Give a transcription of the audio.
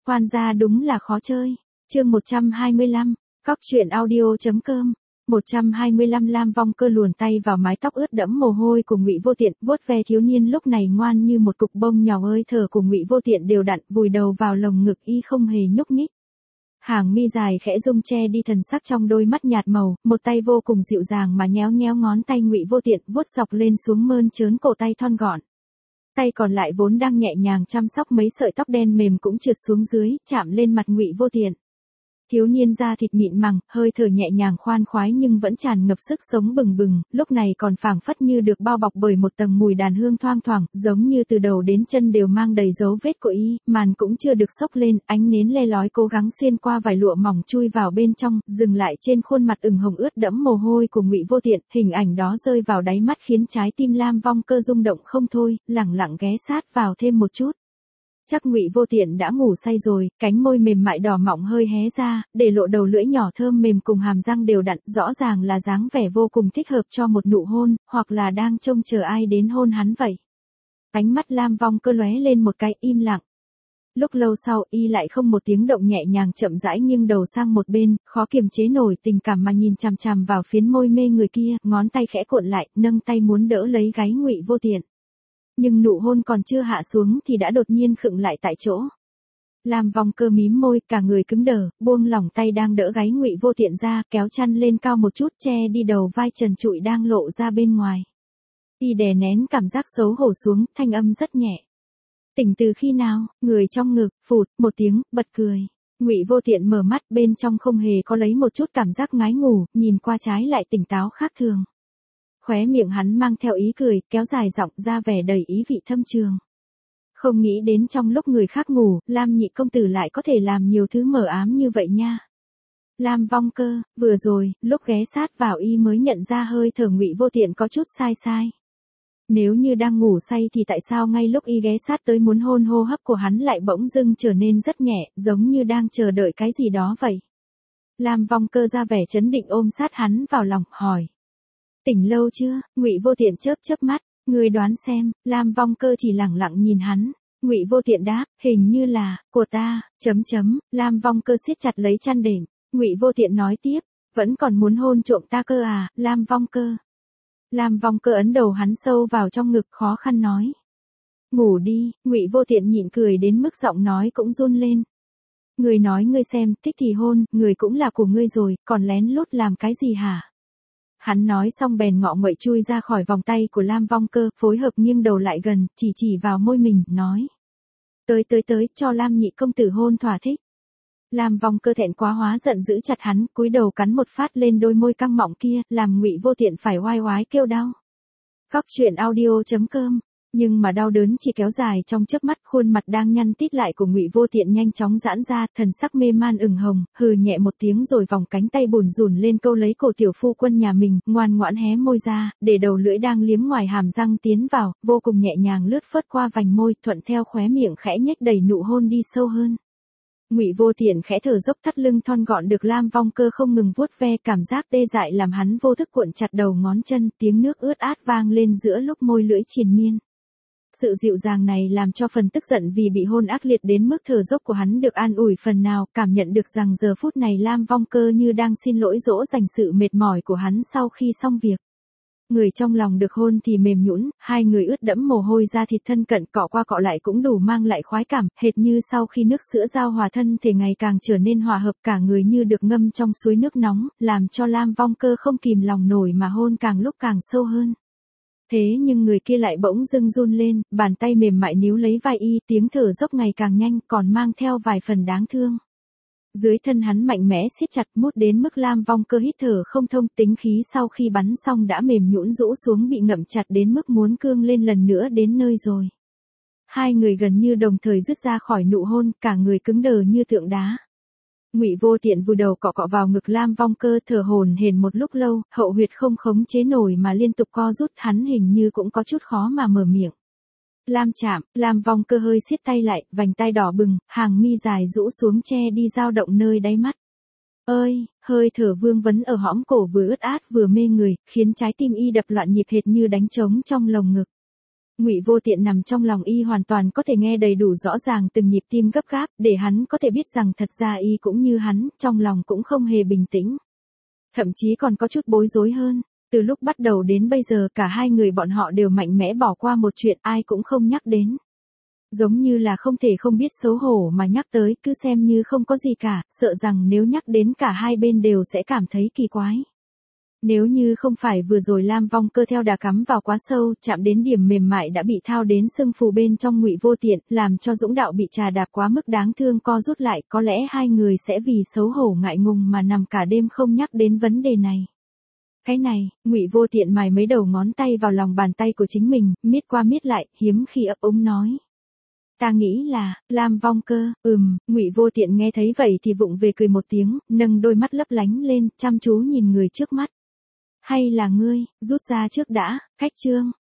Khoan ra đúng là khó chơi. Chương 125, cóc truyện audio.com. 125 Lam Vong Cơ luồn tay vào mái tóc ướt đẫm mồ hôi của Ngụy Vô Tiện, vuốt ve thiếu niên lúc này ngoan như một cục bông nhỏ, hơi thở của Ngụy Vô Tiện đều đặn, vùi đầu vào lồng ngực y không hề nhúc nhích. Hàng mi dài khẽ rung che đi thần sắc trong đôi mắt nhạt màu, một tay vô cùng dịu dàng mà nhéo nhéo ngón tay Ngụy Vô Tiện, vuốt dọc lên xuống mơn trớn cổ tay thon gọn. Tay còn lại vốn đang nhẹ nhàng chăm sóc mấy sợi tóc đen mềm cũng trượt xuống dưới, chạm lên mặt Ngụy Vô Tiện. Thiếu niên da thịt mịn màng, hơi thở nhẹ nhàng khoan khoái nhưng vẫn tràn ngập sức sống bừng bừng, lúc này còn phảng phất như được bao bọc bởi một tầng mùi đàn hương thoang thoảng, giống như từ đầu đến chân đều mang đầy dấu vết của y, màn cũng chưa được xốc lên, ánh nến le lói cố gắng xuyên qua vải lụa mỏng chui vào bên trong, dừng lại trên khuôn mặt ửng hồng ướt đẫm mồ hôi của Ngụy Vô Tiện, hình ảnh đó rơi vào đáy mắt khiến trái tim Lam Vong Cơ rung động không thôi, lẳng lặng ghé sát vào thêm một chút. Chắc Ngụy Vô Tiện đã ngủ say rồi, cánh môi mềm mại đỏ mọng hơi hé ra, để lộ đầu lưỡi nhỏ thơm mềm cùng hàm răng đều đặn, rõ ràng là dáng vẻ vô cùng thích hợp cho một nụ hôn, hoặc là đang trông chờ ai đến hôn hắn vậy. Ánh mắt Lam Vong Cơ lóe lên một cái, im lặng. Lúc lâu sau, y lại không một tiếng động, nhẹ nhàng chậm rãi nghiêng đầu sang một bên, khó kiềm chế nổi tình cảm mà nhìn chằm chằm vào phiến môi mê người kia, ngón tay khẽ cuộn lại, nâng tay muốn đỡ lấy gáy Ngụy Vô Tiện. Nhưng nụ hôn còn chưa hạ xuống thì đã đột nhiên khựng lại tại chỗ. Lam Vong Cơ mím môi, cả người cứng đờ, buông lỏng tay đang đỡ gáy Ngụy Vô Tiện ra, kéo chăn lên cao một chút, che đi đầu vai trần trụi đang lộ ra bên ngoài. Y đè nén cảm giác xấu hổ xuống, thanh âm rất nhẹ. Tỉnh từ khi nào? Người trong ngực, phụt, một tiếng, bật cười. Ngụy Vô Tiện mở mắt, bên trong không hề có lấy một chút cảm giác ngái ngủ, nhìn qua trái lại tỉnh táo khác thường. Khóe miệng hắn mang theo ý cười, kéo dài giọng ra vẻ đầy ý vị thâm trường. Không nghĩ đến trong lúc người khác ngủ, Lam nhị công tử lại có thể làm nhiều thứ mờ ám như vậy nha. Lam Vong Cơ, vừa rồi, lúc ghé sát vào y mới nhận ra hơi thở Ngụy Vô Tiện có chút sai sai. Nếu như đang ngủ say thì tại sao ngay lúc y ghé sát tới muốn hôn, hô hấp của hắn lại bỗng dưng trở nên rất nhẹ, giống như đang chờ đợi cái gì đó vậy. Lam Vong Cơ ra vẻ trấn định ôm sát hắn vào lòng, hỏi. Tỉnh lâu chưa? Ngụy Vô Tiện chớp chớp mắt, ngươi đoán xem. Lam Vong Cơ chỉ lẳng lặng nhìn hắn. Ngụy Vô Tiện đáp, hình như là của ta. Lam Vong Cơ siết chặt lấy chăn đệm. Ngụy Vô Tiện nói tiếp, vẫn còn muốn hôn trộm ta cơ à? Lam Vong Cơ. Lam Vong Cơ ấn đầu hắn sâu vào trong ngực, khó khăn nói. Ngủ đi. Ngụy Vô Tiện nhịn cười đến mức giọng nói cũng run lên. Ngươi nói ngươi xem, thích thì hôn, người cũng là của ngươi rồi, còn lén lút làm cái gì hả? Hắn nói xong bèn ngọ nguậy chui ra khỏi vòng tay của Lam Vong Cơ, phối hợp nghiêng đầu lại gần, chỉ vào môi mình, nói. Tới, cho Lam nhị công tử hôn thỏa thích. Lam Vong Cơ thẹn quá hóa giận giữ chặt hắn, cúi đầu cắn một phát lên đôi môi căng mọng kia, làm Ngụy Vô Tiện phải oai oái kêu đau. Cóc truyện audio.com. Nhưng mà đau đớn chỉ kéo dài trong chớp mắt, khuôn mặt đang nhăn tít lại của Ngụy Vô Tiện nhanh chóng giãn ra, thần sắc mê man ửng hồng, hừ nhẹ một tiếng rồi vòng cánh tay bủn rủn lên câu lấy cổ tiểu phu quân nhà mình, ngoan ngoãn hé môi ra, để đầu lưỡi đang liếm ngoài hàm răng tiến vào, vô cùng nhẹ nhàng lướt phớt qua vành môi, thuận theo khóe miệng khẽ nhếch đầy nụ hôn đi sâu hơn. Ngụy Vô Tiện khẽ thở dốc, thắt lưng thon gọn được Lam Vong Cơ không ngừng vuốt ve, cảm giác tê dại làm hắn vô thức cuộn chặt đầu ngón chân, tiếng nước ướt át vang lên giữa lúc môi lưỡi triền miên. Sự dịu dàng này làm cho phần tức giận vì bị hôn ác liệt đến mức thở dốc của hắn được an ủi phần nào, cảm nhận được rằng giờ phút này Lam Vong Cơ như đang xin lỗi dỗ dành sự mệt mỏi của hắn sau khi xong việc. Người trong lòng được hôn thì mềm nhũn, hai người ướt đẫm mồ hôi, da thịt thân cận cọ qua cọ lại cũng đủ mang lại khoái cảm, hệt như sau khi nước sữa giao hòa, thân thể ngày càng trở nên hòa hợp, cả người như được ngâm trong suối nước nóng, làm cho Lam Vong Cơ không kìm lòng nổi mà hôn càng lúc càng sâu hơn. Thế nhưng người kia lại bỗng dưng run lên, bàn tay mềm mại níu lấy vai y, tiếng thở dốc ngày càng nhanh, còn mang theo vài phần đáng thương. Dưới thân hắn mạnh mẽ siết chặt, mút đến mức Lam Vong Cơ hít thở không thông, tính khí sau khi bắn xong đã mềm nhũn rũ xuống, bị ngậm chặt đến mức muốn cương lên lần nữa đến nơi rồi. Hai người gần như đồng thời dứt ra khỏi nụ hôn, cả người cứng đờ như tượng đá. Ngụy Vô Tiện vùi đầu cọ vào ngực Lam Vong Cơ, thở hổn hển một lúc lâu, hậu huyệt không khống chế nổi mà liên tục co rút, hắn hình như cũng có chút khó mà mở miệng. Lam chạm, Lam Vong Cơ hơi siết tay lại, vành tai đỏ bừng, hàng mi dài rũ xuống che đi dao động nơi đáy mắt. Ơi, hơi thở vương vấn ở hõm cổ vừa ướt át vừa mê người, khiến trái tim y đập loạn nhịp hệt như đánh trống trong lồng ngực. Ngụy Vô Tiện nằm trong lòng y hoàn toàn có thể nghe đầy đủ rõ ràng từng nhịp tim gấp gáp, để hắn có thể biết rằng thật ra y cũng như hắn, trong lòng cũng không hề bình tĩnh. Thậm chí còn có chút bối rối hơn. Từ lúc bắt đầu đến bây giờ cả hai người bọn họ đều mạnh mẽ bỏ qua một chuyện ai cũng không nhắc đến. Giống như là không thể không biết xấu hổ mà nhắc tới, cứ xem như không có gì cả, sợ rằng nếu nhắc đến cả hai bên đều sẽ cảm thấy kỳ quái. Nếu như không phải vừa rồi Lam Vong Cơ theo đà cắm vào quá sâu, chạm đến điểm mềm mại đã bị thao đến sưng phù bên trong Ngụy Vô Tiện, làm cho Dũng Đạo bị trà đạp quá mức đáng thương co rút lại, có lẽ hai người sẽ vì xấu hổ ngại ngùng mà nằm cả đêm không nhắc đến vấn đề này. Cái này, Ngụy Vô Tiện mài mấy đầu ngón tay vào lòng bàn tay của chính mình, miết qua miết lại, hiếm khi ấp úng nói. Ta nghĩ là, Lam Vong Cơ, Ngụy Vô Tiện nghe thấy vậy thì vụng về cười một tiếng, nâng đôi mắt lấp lánh lên, chăm chú nhìn người trước mắt. Hay là ngươi, rút ra trước đã, khách trương.